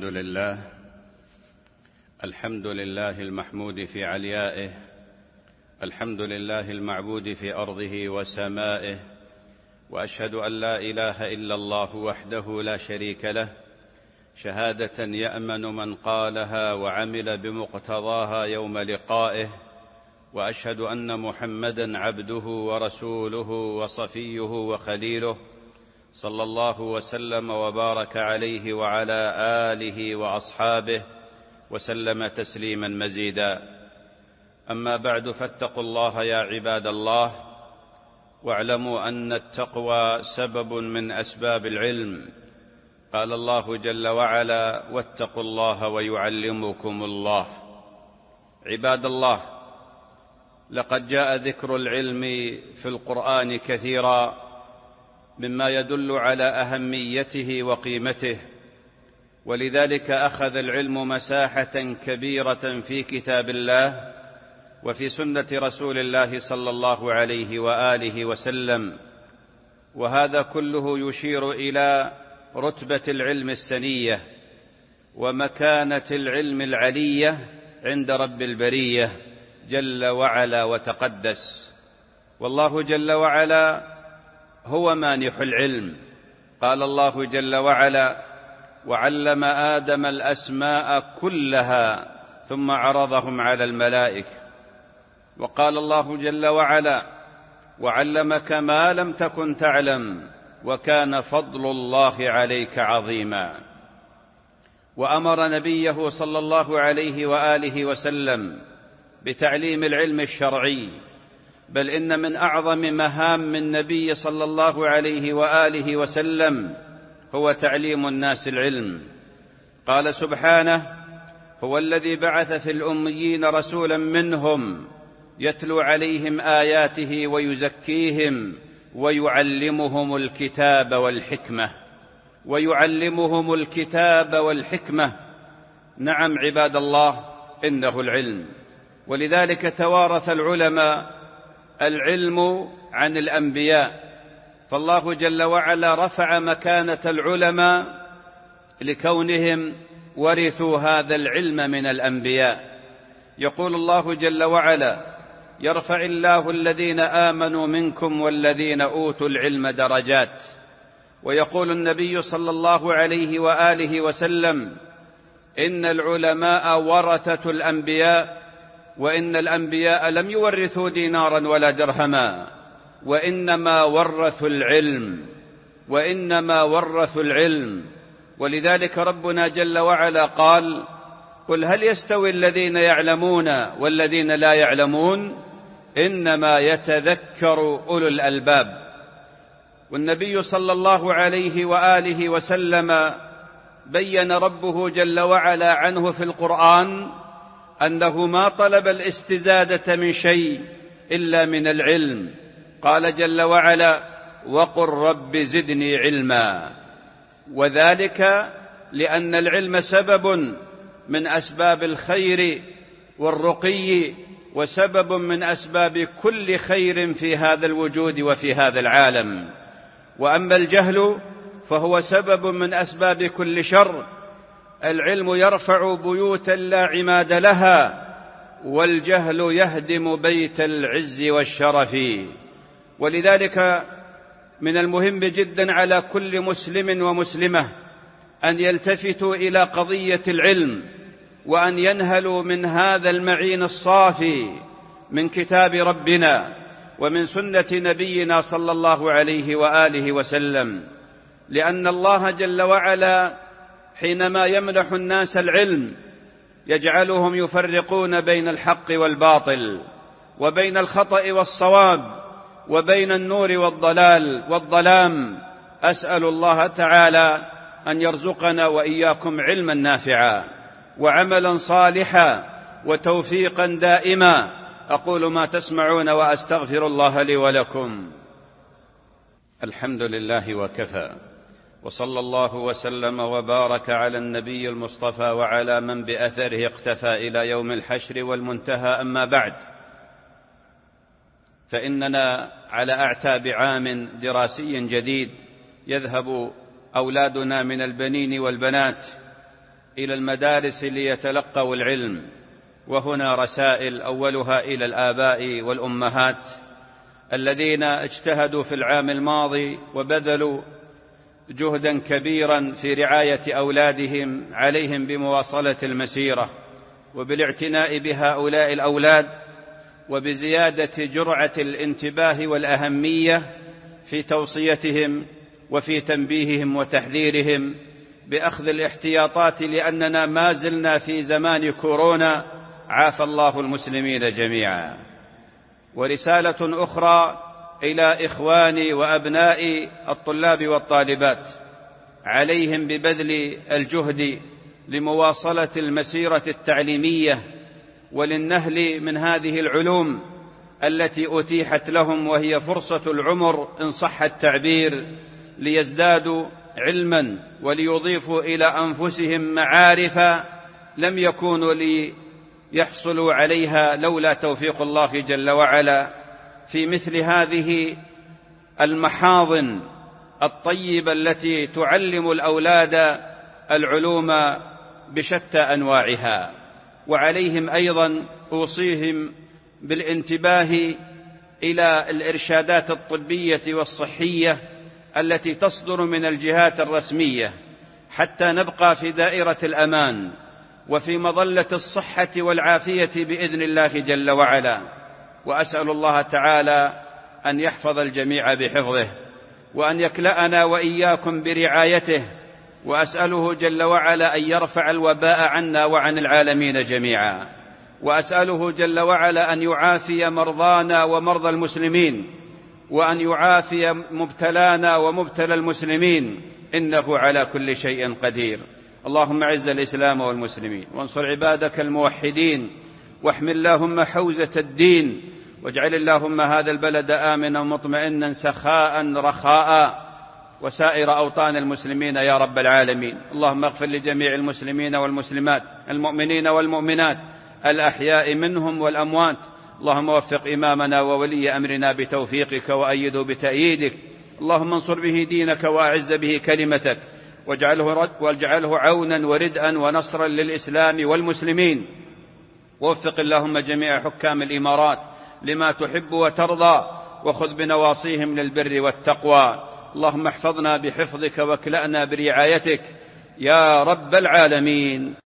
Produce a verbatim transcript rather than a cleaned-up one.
الحمد لله الحمد لله المحمود في عليائه، الحمد لله المعبود في أرضه وسمائه، وأشهد أن لا إله إلا الله وحده لا شريك له، شهادة يأمن من قالها وعمل بمقتضاها يوم لقائه، وأشهد أن محمدًا عبده ورسوله وصفيه وخليله، صلى الله وسلم وبارك عليه وعلى آله وأصحابه وسلم تسليما مزيدا. أما بعد، فاتقوا الله يا عباد الله، واعلموا أن التقوى سبب من أسباب العلم. قال الله جل وعلا: واتقوا الله ويعلمكم الله. عباد الله، لقد جاء ذكر العلم في القرآن كثيرا مما يدل على أهميته وقيمته، ولذلك أخذ العلم مساحة كبيرة في كتاب الله وفي سنة رسول الله صلى الله عليه وآله وسلم، وهذا كله يشير إلى رتبة العلم السنية ومكانة العلم العلية عند رب البرية جل وعلا وتقدس. والله جل وعلا هو مانح العلم. قال الله جل وعلا: وعلم آدم الأسماء كلها ثم عرضهم على الملائكة. وقال الله جل وعلا: وعلمك ما لم تكن تعلم وكان فضل الله عليك عظيما. وأمر نبيه صلى الله عليه وآله وسلم بتعليم العلم الشرعي، بل إن من أعظم مهام النبي صلى الله عليه وآله وسلم هو تعليم الناس العلم. قال سبحانه: هو الذي بعث في الأميين رسولا منهم يتلو عليهم آياته ويزكيهم ويعلمهم الكتاب والحكمة. ويعلمهم الكتاب والحكمة. نعم عباد الله، إنه العلم. ولذلك توارث العلماء العلم عن الأنبياء، فالله جل وعلا رفع مكانة العلماء لكونهم ورثوا هذا العلم من الأنبياء. يقول الله جل وعلا: يرفع الله الذين آمنوا منكم والذين أوتوا العلم درجات. ويقول النبي صلى الله عليه وآله وسلم: إن العلماء ورثة الأنبياء، وإن الأنبياء لم يورثوا دينارا ولا درهما، وإنما ورثوا العلم وإنما ورثوا العلم. ولذلك ربنا جل وعلا قال: قل هل يستوي الذين يعلمون والذين لا يعلمون، إنما يتذكر أولو الألباب. والنبي صلى الله عليه وآله وسلم بين ربه جل وعلا عنه في القرآن أنه ما طلب الاستزادة من شيء إلا من العلم. قال جل وعلا: وقل رب زدني علما. وذلك لأن العلم سبب من أسباب الخير والرقي، وسبب من أسباب كل خير في هذا الوجود وفي هذا العالم. وأما الجهل فهو سبب من أسباب كل شر. العلم يرفع بيوتا لا عماد لها، والجهل يهدم بيت العز والشرف. ولذلك من المهم جدا على كل مسلم ومسلمة أن يلتفتوا إلى قضية العلم، وأن ينهلوا من هذا المعين الصافي من كتاب ربنا ومن سنة نبينا صلى الله عليه وآله وسلم. لأن الله جل وعلا حينما يمنح الناس العلم يجعلهم يفرقون بين الحق والباطل، وبين الخطأ والصواب، وبين النور والضلال والظلام. أسأل الله تعالى أن يرزقنا وإياكم علما نافعا وعملا صالحا وتوفيقا دائما. أقول ما تسمعون وأستغفر الله لي ولكم. الحمد لله وكفى، وصلى الله وسلم وبارك على النبي المصطفى وعلى من بأثره اقتفى إلى يوم الحشر والمنتهى. أما بعد، فإننا على أعتاب عام دراسي جديد يذهب أولادنا من البنين والبنات إلى المدارس ليتلقوا العلم. وهنا رسائل، أولها إلى الآباء والأمهات الذين اجتهدوا في العام الماضي وبذلوا جهدا كبيرا في رعاية أولادهم، عليهم بمواصلة المسيرة وبالاعتناء بهؤلاء الأولاد، وبزيادة جرعة الانتباه والأهمية في توصيتهم وفي تنبيههم وتحذيرهم بأخذ الاحتياطات، لأننا ما زلنا في زمان كورونا، عافى الله المسلمين جميعا. ورسالة أخرى إلى إخواني وأبنائي الطلاب والطالبات، عليهم ببذل الجهد لمواصلة المسيرة التعليمية وللنهل من هذه العلوم التي أتيحت لهم، وهي فرصة العمر إن صح التعبير، ليزدادوا علما وليضيفوا إلى أنفسهم معارف لم يكونوا ليحصلوا عليها لولا توفيق الله جل وعلا في مثل هذه المحاضن الطيبة التي تعلم الأولاد العلوم بشتى أنواعها. وعليهم أيضا أوصيهم بالانتباه إلى الإرشادات الطبية والصحية التي تصدر من الجهات الرسمية، حتى نبقى في دائرة الأمان وفي مظلة الصحة والعافية بإذن الله جل وعلا. وأسأل الله تعالى أن يحفظ الجميع بحفظه، وأن يكلأنا وإياكم برعايته، وأسأله جل وعلا أن يرفع الوباء عنا وعن العالمين جميعا، وأسأله جل وعلا أن يعافي مرضانا ومرضى المسلمين، وأن يعافي مبتلانا ومبتلى المسلمين، إنه على كل شيء قدير. اللهم أعز الإسلام والمسلمين، وانصر عبادك الموحدين، واحمل اللهم حوزة الدين، واجعل اللهم هذا البلد آمنا مطمئنا سخاء رخاء، وسائر أوطان المسلمين يا رب العالمين. اللهم اغفر لجميع المسلمين والمسلمات، المؤمنين والمؤمنات، الأحياء منهم والأموات. اللهم وفق إمامنا وولي أمرنا بتوفيقك، وأيده بتأييدك. اللهم انصر به دينك، وأعز به كلمتك، واجعله, واجعله عونا وردءا ونصرا للإسلام والمسلمين. ووفق اللهم جميع حكام الإمارات لما تحب وترضى، وخذ بنواصيهم للبر والتقوى. اللهم احفظنا بحفظك، واكلأنا برعايتك يا رب العالمين.